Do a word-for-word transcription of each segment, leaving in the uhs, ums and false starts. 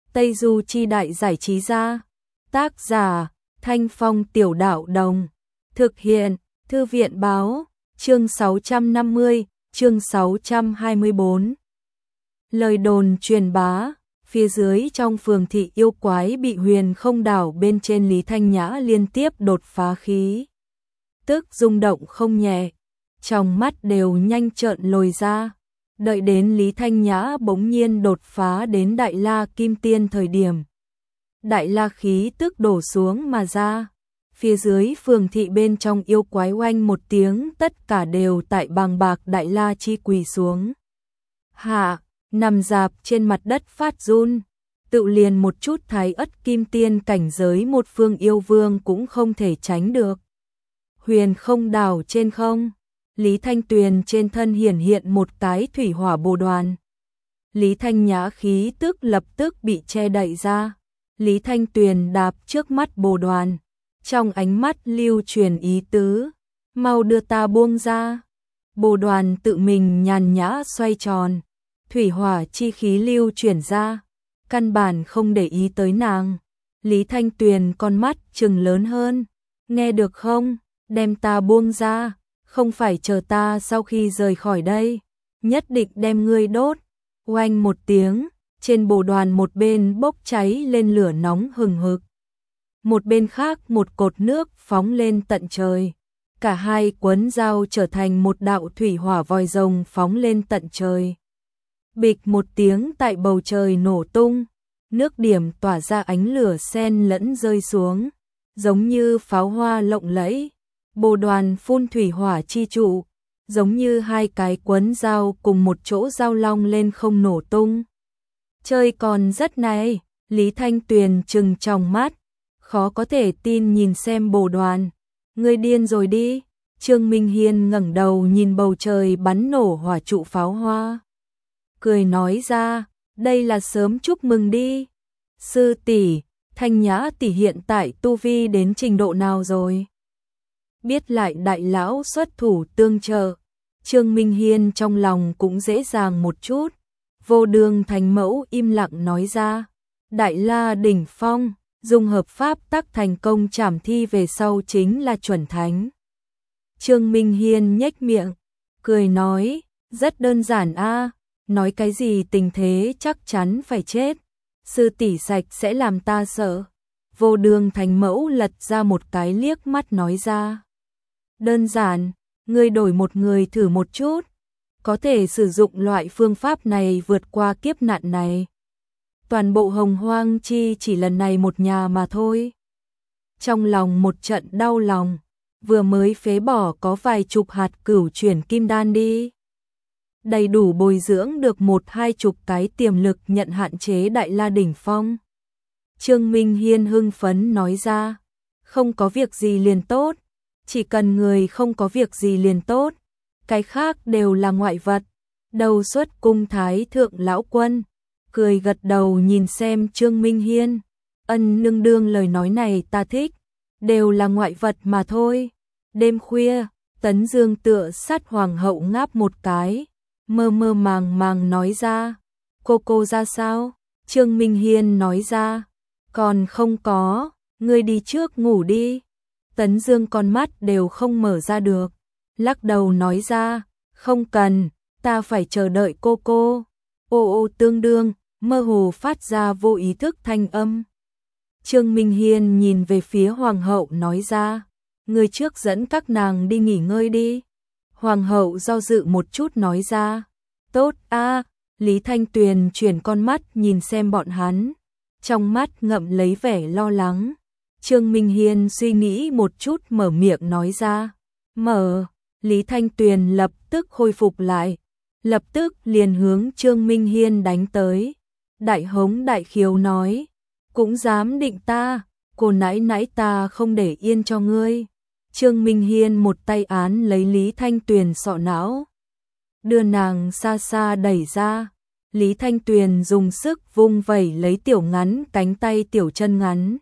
Tây Du Chi Đại Giải Trí Gia. Tác giả Thanh Phong Tiểu Đạo Đồng. Thực hiện Thư viện Báo. Chương sáu trăm năm mươi, chương sáu trăm hai mươi bốn. Lời đồn truyền bá. Phía dưới trong phường thị yêu quái bị Huyền Không đảo bên trên Lý Thanh Nhã liên tiếp đột phá khí. Tức rung động không nhẹ. Trong mắt đều nhanh trợn lồi ra. Đợi đến Lý Thanh Nhã bỗng nhiên đột phá đến Đại La Kim Tiên thời điểm. Đại La khí tức đổ xuống mà ra. Phía dưới phường thị bên trong yêu quái oanh một tiếng, tất cả đều tại bàng bạc Đại La chi quỳ xuống. Hạ, nằm dạp trên mặt đất phát run. Tự liền một chút Thái Ất Kim Tiên cảnh giới một phương yêu vương cũng không thể tránh được. Huyền Không đảo trên không. Lý Thanh Tuyền trên thân hiển hiện một cái thủy hỏa bồ đoàn. Lý Thanh Nhã khí tức lập tức bị che đậy ra. Lý Thanh Tuyền đạp trước mắt bồ đoàn. Trong ánh mắt lưu truyền ý tứ. Mau đưa ta buông ra. Bồ đoàn tự mình nhàn nhã xoay tròn. Thủy hỏa chi khí lưu chuyển ra. Căn bản không để ý tới nàng. Lý Thanh Tuyền con mắt trừng lớn hơn. Nghe được không? Đem ta buông ra. Không phải chờ ta sau khi rời khỏi đây. Nhất định đem ngươi đốt. Oanh một tiếng. Trên bồ đoàn một bên bốc cháy lên lửa nóng hừng hực. Một bên khác một cột nước phóng lên tận trời. Cả hai quấn dao trở thành một đạo thủy hỏa vòi rồng phóng lên tận trời. Bịch một tiếng tại bầu trời nổ tung. Nước điểm tỏa ra ánh lửa xen lẫn rơi xuống. Giống như pháo hoa lộng lẫy. Bồ đoàn phun thủy hỏa chi trụ. Giống như hai cái quấn dao cùng một chỗ dao long lên không nổ tung. Chơi còn rất này. Lý Thanh Tuyền trừng trong mắt. Khó có thể tin nhìn xem bồ đoàn. Ngươi điên rồi đi. Trương Minh Hiên ngẩng đầu nhìn bầu trời bắn nổ hỏa trụ pháo hoa. Cười nói ra, đây là sớm chúc mừng đi. Sư tỷ, Thanh Nhã tỷ hiện tại tu vi đến trình độ nào rồi? Biết lại đại lão xuất thủ tương trợ. Trương Minh Hiên trong lòng cũng dễ dàng một chút. Vô Đường Thánh Mẫu im lặng nói ra. Đại La đỉnh phong. Dùng hợp pháp tắc thành công trảm thi về sau chính là chuẩn thánh. Trương Minh Hiên nhếch miệng, cười nói, rất đơn giản a, nói cái gì tình thế chắc chắn phải chết. Sư tỷ sạch sẽ làm ta sợ. Vô Đường Thánh Mẫu lật ra một cái liếc mắt nói ra. Đơn giản, ngươi đổi một người thử một chút, có thể sử dụng loại phương pháp này vượt qua kiếp nạn này. Toàn bộ Hồng Hoang Chi chỉ lần này một nhà mà thôi. Trong lòng một trận đau lòng, vừa mới phế bỏ có vài chục hạt cửu chuyển kim đan đi. Đầy đủ bồi dưỡng được một hai chục cái tiềm lực nhận hạn chế Đại La đỉnh phong. Trương Minh Hiên hưng phấn nói ra, không có việc gì liền tốt, chỉ cần người không có việc gì liền tốt, cái khác đều là ngoại vật. Đầu xuất cung thái thượng lão quân cười gật đầu nhìn xem Trương Minh Hiên. Ân nương đương lời nói này ta thích. Đều là ngoại vật mà thôi. Đêm khuya, Tấn Dương tựa sát hoàng hậu ngáp một cái. Mơ mơ màng màng nói ra. Cô cô ra sao? Trương Minh Hiên nói ra. Còn không có, ngươi đi trước ngủ đi. Tấn Dương con mắt đều không mở ra được. Lắc đầu nói ra. Không cần, ta phải chờ đợi cô cô. Ô ô tương đương, mơ hồ phát ra vô ý thức thanh âm. Trương Minh Hiên nhìn về phía hoàng hậu nói ra, người trước dẫn các nàng đi nghỉ ngơi đi. Hoàng hậu do dự một chút nói ra, tốt a. Lý Thanh Tuyền chuyển con mắt nhìn xem bọn hắn, trong mắt ngậm lấy vẻ lo lắng. Trương Minh Hiên suy nghĩ một chút mở miệng nói ra, mở. Lý Thanh Tuyền lập tức khôi phục lại. Lập tức liền hướng Trương Minh Hiên đánh tới. Đại hống đại khiếu nói, cũng dám định ta, cô nãy nãy ta không để yên cho ngươi. Trương Minh Hiên một tay án lấy Lý Thanh Tuyền sọ não, đưa nàng xa xa đẩy ra. Lý Thanh Tuyền dùng sức vung vẩy lấy tiểu ngắn cánh tay tiểu chân ngắn.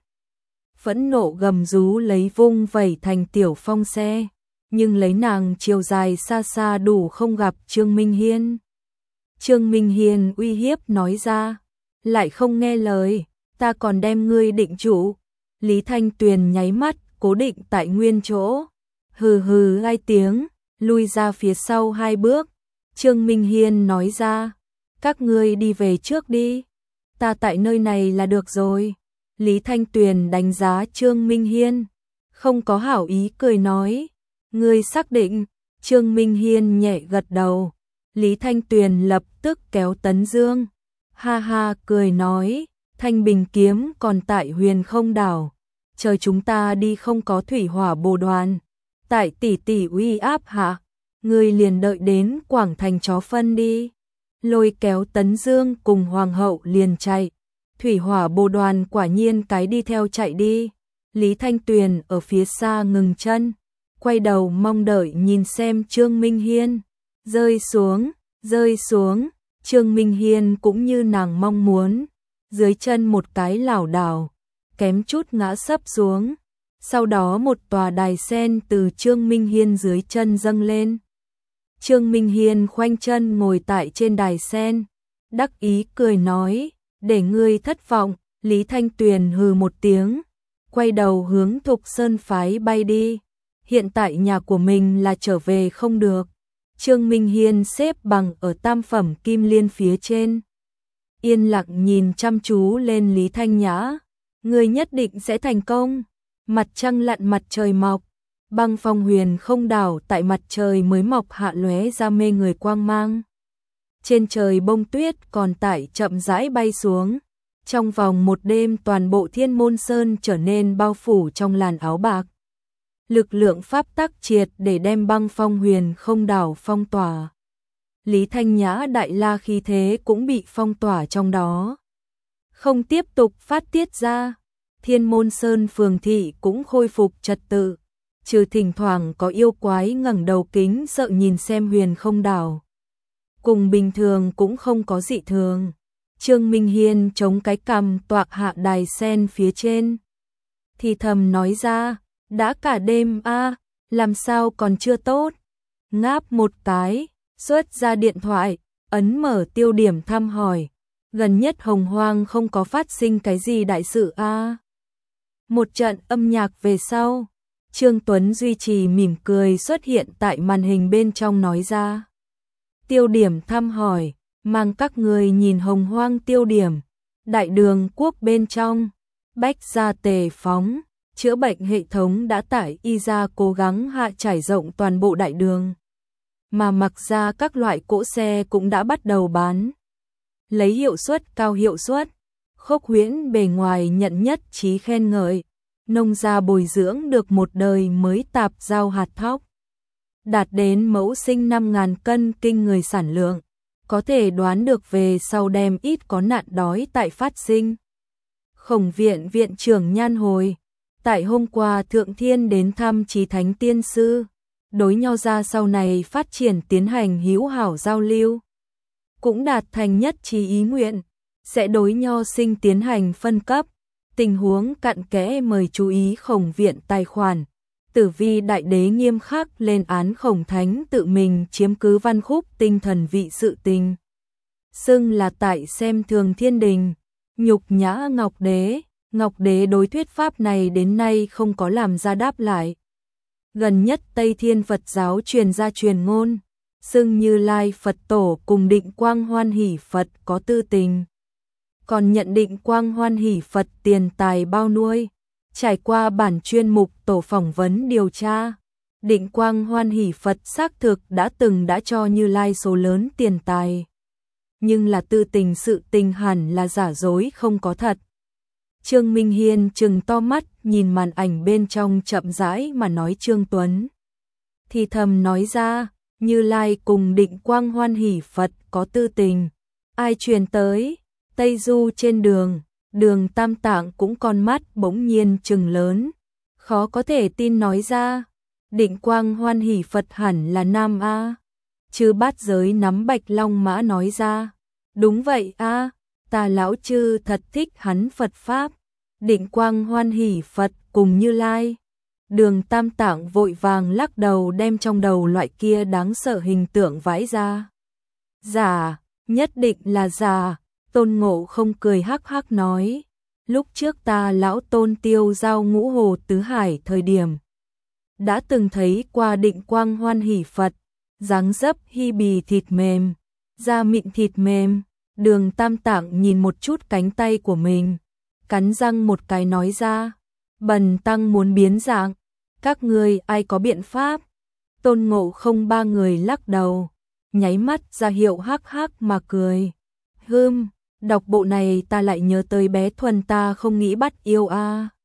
Phẫn nộ gầm rú lấy vung vẩy thành tiểu phong xe. Nhưng lấy nàng chiều dài xa xa đủ không gặp Trương Minh Hiên. Trương Minh Hiên uy hiếp nói ra, lại không nghe lời, ta còn đem ngươi định trụ. Lý Thanh Tuyền nháy mắt, cố định tại nguyên chỗ. Hừ hừ hai tiếng, lui ra phía sau hai bước. Trương Minh Hiên nói ra, các ngươi đi về trước đi, ta tại nơi này là được rồi. Lý Thanh Tuyền đánh giá Trương Minh Hiên, không có hảo ý cười nói, ngươi xác định? Trương Minh Hiên nhẹ gật đầu. Lý Thanh Tuyền lập tức kéo Tấn Dương, ha ha cười nói, Thanh Bình kiếm còn tại Huyền Không đảo, chờ chúng ta đi không có thủy hỏa bồ đoàn, tại tỷ tỷ uy áp hạ, ngươi liền đợi đến Quảng Thành chó phân đi. Lôi kéo Tấn Dương cùng Hoàng hậu liền chạy. Thủy hỏa bồ đoàn quả nhiên cái đi theo chạy đi. Lý Thanh Tuyền ở phía xa ngừng chân, quay đầu mong đợi nhìn xem Trương Minh Hiên. Rơi xuống, rơi xuống, Trương Minh Hiên cũng như nàng mong muốn, dưới chân một cái lảo đảo, kém chút ngã sấp xuống. Sau đó một tòa đài sen từ Trương Minh Hiên dưới chân dâng lên. Trương Minh Hiên khoanh chân ngồi tại trên đài sen, đắc ý cười nói, để ngươi thất vọng. Lý Thanh Tuyền hừ một tiếng, quay đầu hướng Thục Sơn phái bay đi. Hiện tại nhà của mình là trở về không được. Trương Minh Hiên xếp bằng ở tam phẩm kim liên phía trên, yên lặng nhìn chăm chú lên Lý Thanh Nhã. Ngươi nhất định sẽ thành công. Mặt trăng lặn mặt trời mọc, băng phong Huyền Không đảo tại mặt trời mới mọc hạ lóe ra mê người quang mang. Trên trời bông tuyết còn tại chậm rãi bay xuống. Trong vòng một đêm toàn bộ Thiên Môn Sơn trở nên bao phủ trong làn áo bạc. Lực lượng pháp tắc triệt để đem băng phong Huyền Không đảo phong tỏa. Lý Thanh Nhã đại la khí thế cũng bị phong tỏa trong đó, không tiếp tục phát tiết ra. Thiên Môn Sơn phường thị cũng khôi phục trật tự, trừ thỉnh thoảng có yêu quái ngẩng đầu kính sợ nhìn xem Huyền Không đảo. Cùng bình thường cũng không có dị thường. Trương Minh Hiên chống cái cằm toạc hạ đài sen phía trên, thì thầm nói ra, đã cả đêm a, à, làm sao còn chưa tốt. Ngáp một cái, xuất ra điện thoại, ấn mở tiêu điểm thăm hỏi. Gần nhất Hồng Hoang không có phát sinh cái gì đại sự a. À. Một trận âm nhạc về sau, Trương Tuấn duy trì mỉm cười xuất hiện tại màn hình bên trong nói ra. Tiêu điểm thăm hỏi, mang các người nhìn Hồng Hoang tiêu điểm. Đại đường quốc bên trong, bách gia tề phóng, chữa bệnh hệ thống đã tải y ra cố gắng hạ trải rộng toàn bộ đại đường. Mà mặc ra các loại cỗ xe cũng đã bắt đầu bán. Lấy hiệu suất cao hiệu suất, Khốc Huyễn bề ngoài nhận nhất trí khen ngợi. Nông gia bồi dưỡng được một đời mới tạp giao hạt thóc, đạt đến mẫu sinh năm nghìn cân kinh người sản lượng, có thể đoán được về sau đem ít có nạn đói tại phát sinh. Khổng viện viện trưởng Nhan Hồi, tại hôm qua Thượng Thiên đến thăm Chí Thánh Tiên Sư, đối Nho gia sau này phát triển tiến hành hữu hảo giao lưu, cũng đạt thành nhất trí ý nguyện, sẽ đối Nho sinh tiến hành phân cấp. Tình huống cặn kẽ mời chú ý Khổng viện tài khoản. Tử Vi đại đế nghiêm khắc lên án Khổng thánh tự mình chiếm cứ Văn Khúc tinh thần vị sự tình, xưng là tại xem thường thiên đình, nhục nhã Ngọc đế. Ngọc đế đối thuyết pháp này đến nay không có làm ra đáp lại. Gần nhất Tây Thiên Phật giáo truyền ra truyền ngôn, xưng Như Lai Phật tổ cùng Định Quang Hoan Hỷ Phật có tư tình, còn nhận định Quang Hoan Hỷ Phật tiền tài bao nuôi. Trải qua bản chuyên mục tổ phỏng vấn điều tra, Định Quang Hoan Hỷ Phật xác thực đã từng đã cho Như Lai số lớn tiền tài, nhưng là tư tình sự tình hẳn là giả dối không có thật. Trương Minh Hiên trừng to mắt nhìn màn ảnh bên trong chậm rãi mà nói Trương Tuấn. Thì thầm nói ra, Như Lai cùng Định Quang Hoan Hỷ Phật có tư tình, ai truyền tới? Tây Du trên đường, Đường Tam Tạng cũng con mắt bỗng nhiên trừng lớn, khó có thể tin nói ra, Định Quang Hoan Hỷ Phật hẳn là nam a. Chư Bát Giới nắm Bạch Long Mã nói ra, đúng vậy a, ta lão chư thật thích hắn Phật pháp. Định Quang Hoan Hỷ Phật cùng Như Lai. Đường Tam Tạng vội vàng lắc đầu đem trong đầu loại kia đáng sợ hình tượng vãi ra. Giả, nhất định là giả. Tôn Ngộ Không cười hắc hắc nói, lúc trước ta lão Tôn tiêu giao ngũ hồ tứ hải thời điểm, đã từng thấy qua Định Quang Hoan Hỷ Phật, dáng dấp hi bì thịt mềm, da mịn thịt mềm. Đường Tam Tạng nhìn một chút cánh tay của mình, cắn răng một cái nói ra, Bần tăng muốn biến dạng, các ngươi ai có biện pháp? Tôn Ngộ Không ba người lắc đầu, nháy mắt ra hiệu hắc hắc mà cười. Hừm, đọc bộ này ta lại nhớ tới bé Thuần ta không nghĩ bắt yêu a.